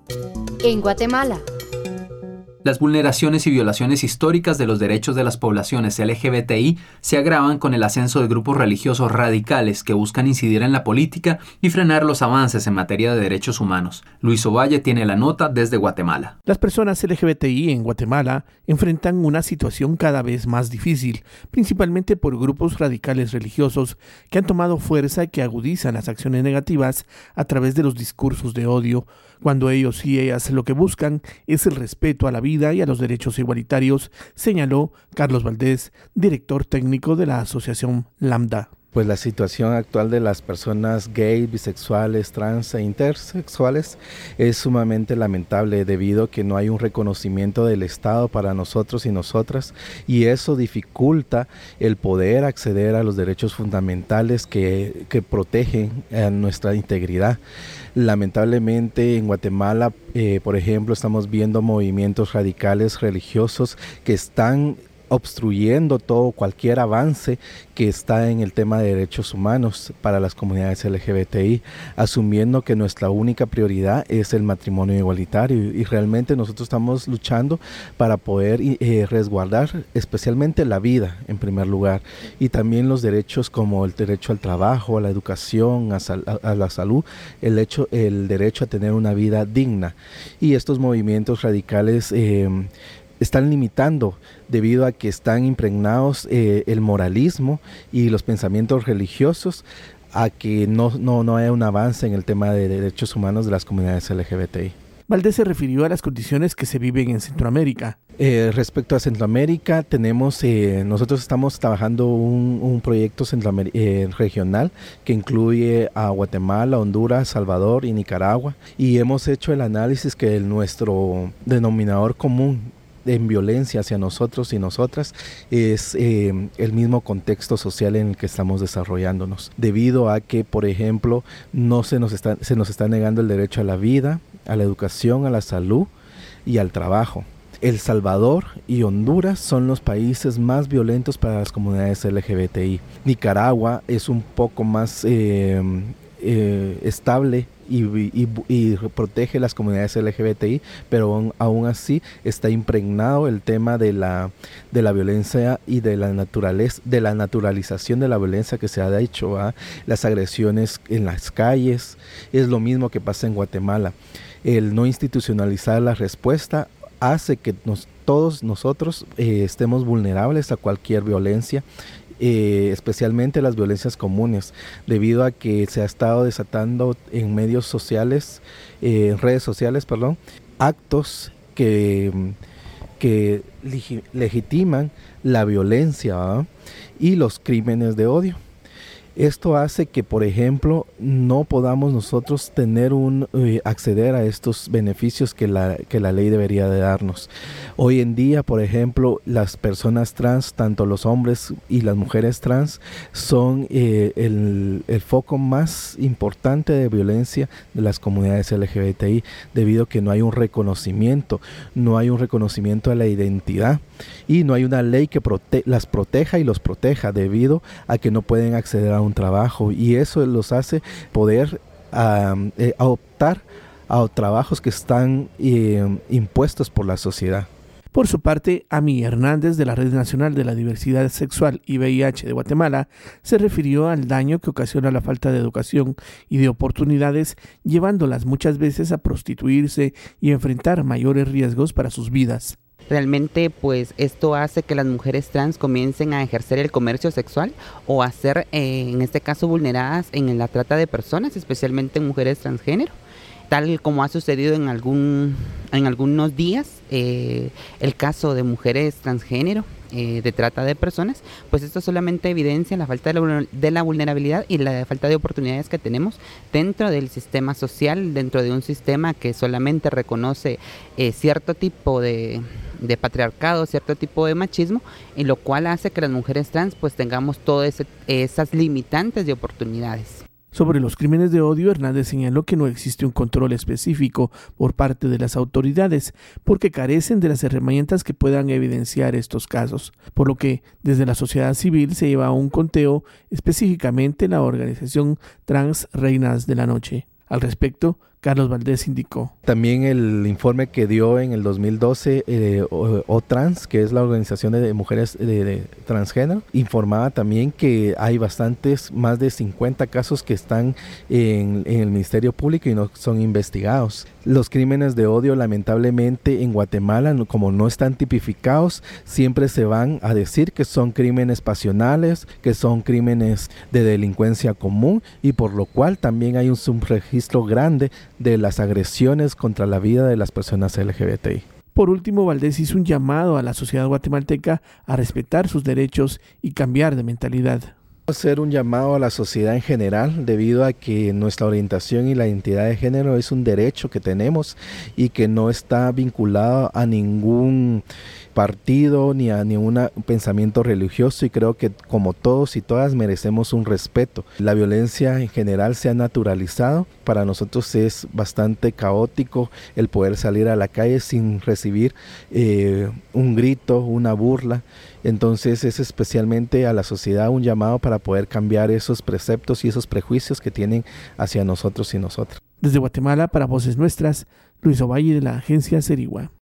En Guatemala. Las vulneraciones y violaciones históricas de los derechos de las poblaciones LGBTI se agravan con el ascenso de grupos religiosos radicales que buscan incidir en la política y frenar los avances en materia de derechos humanos. Luis Ovalle tiene la nota desde Guatemala. Las personas LGBTI en Guatemala enfrentan una situación cada vez más difícil, principalmente por grupos radicales religiosos que han tomado fuerza y que agudizan las acciones negativas a través de los discursos de odio, cuando ellos y ellas lo que buscan es el respeto a la vida y a los derechos igualitarios, señaló Carlos Valdés, director técnico de la asociación Lambda. Pues la situación actual de las personas gay, bisexuales, trans e intersexuales es sumamente lamentable debido a que no hay un reconocimiento del Estado para nosotros y nosotras, y eso dificulta el poder acceder a los derechos fundamentales que protegen nuestra integridad. Lamentablemente en Guatemala, por ejemplo, estamos viendo movimientos radicales religiosos que están obstruyendo cualquier avance que está en el tema de derechos humanos para las comunidades LGBTI, asumiendo que nuestra única prioridad es el matrimonio igualitario, y realmente nosotros estamos luchando para poder resguardar especialmente la vida en primer lugar, y también los derechos como el derecho al trabajo, a la educación, a la salud, el derecho a tener una vida digna. Y estos movimientos radicales están limitando debido a que están impregnados el moralismo y los pensamientos religiosos, a que no haya un avance en el tema de derechos humanos de las comunidades LGBTI. Valdés se refirió a las condiciones que se viven en Centroamérica. Respecto a Centroamérica, nosotros estamos trabajando un proyecto regional que incluye a Guatemala, Honduras, Salvador y Nicaragua, y hemos hecho el análisis que nuestro denominador común en violencia hacia nosotros y nosotras es el mismo contexto social en el que estamos desarrollándonos, debido a que, por ejemplo, se nos está negando el derecho a la vida, a la educación, a la salud y al trabajo. El Salvador y Honduras son los países más violentos para las comunidades LGBTI. Nicaragua es un poco más estable y protege las comunidades LGBTI, pero aún así está impregnado el tema de la violencia y de la naturalización de la violencia que se ha hecho, las agresiones en las calles. Es lo mismo que pasa en Guatemala. El no institucionalizar la respuesta hace que todos nosotros estemos vulnerables a cualquier violencia, especialmente las violencias comunes, debido a que se ha estado desatando en medios sociales, en redes sociales, actos que legitiman la violencia, ¿verdad? Y los crímenes de odio. Esto hace que, por ejemplo, no podamos nosotros acceder a estos beneficios que la ley debería de darnos. Hoy en día, por ejemplo, las personas trans, tanto los hombres y las mujeres trans, son el foco más importante de violencia de las comunidades LGBTI, debido a que no hay un reconocimiento de la identidad, y no hay una ley que las proteja y los proteja, debido a que no pueden acceder a un trabajo, y eso los hace poder optar a trabajos que están impuestos por la sociedad. Por su parte, Ami Hernández, de la Red Nacional de la Diversidad Sexual y VIH de Guatemala, se refirió al daño que ocasiona la falta de educación y de oportunidades, llevándolas muchas veces a prostituirse y enfrentar mayores riesgos para sus vidas. Realmente, pues esto hace que las mujeres trans comiencen a ejercer el comercio sexual o a ser, en este caso, vulneradas en la trata de personas, especialmente mujeres transgénero. Tal como ha sucedido en algunos días, el caso de mujeres transgénero de trata de personas, pues esto solamente evidencia la falta de la vulnerabilidad y la falta de oportunidades que tenemos dentro del sistema social, dentro de un sistema que solamente reconoce cierto tipo de patriarcado, cierto tipo de machismo, en lo cual hace que las mujeres trans pues tengamos todas esas limitantes de oportunidades. Sobre los crímenes de odio, Hernández señaló que no existe un control específico por parte de las autoridades porque carecen de las herramientas que puedan evidenciar estos casos, por lo que desde la sociedad civil se lleva a un conteo, específicamente la organización Trans Reinas de la Noche. Al respecto, Carlos Valdés indicó. También el informe que dio en el 2012 OTrans, que es la Organización de Mujeres de Transgénero, informaba también que hay más de 50 casos que están en el Ministerio Público y no son investigados. Los crímenes de odio, lamentablemente, en Guatemala, como no están tipificados, siempre se van a decir que son crímenes pasionales, que son crímenes de delincuencia común, y por lo cual también hay un subregistro grande de las agresiones contra la vida de las personas LGBTI. Por último, Valdés hizo un llamado a la sociedad guatemalteca a respetar sus derechos y cambiar de mentalidad. Hacer un llamado a la sociedad en general, debido a que nuestra orientación y la identidad de género es un derecho que tenemos y que no está vinculado a ningún partido ni a ningún pensamiento religioso, y creo que como todos y todas merecemos un respeto. La violencia en general se ha naturalizado. Para nosotros es bastante caótico el poder salir a la calle sin recibir un grito, una burla. Entonces es especialmente a la sociedad un llamado para poder cambiar esos preceptos y esos prejuicios que tienen hacia nosotros y nosotras. Desde Guatemala, para Voces Nuestras, Luis Ovalle, de la agencia Cerigua.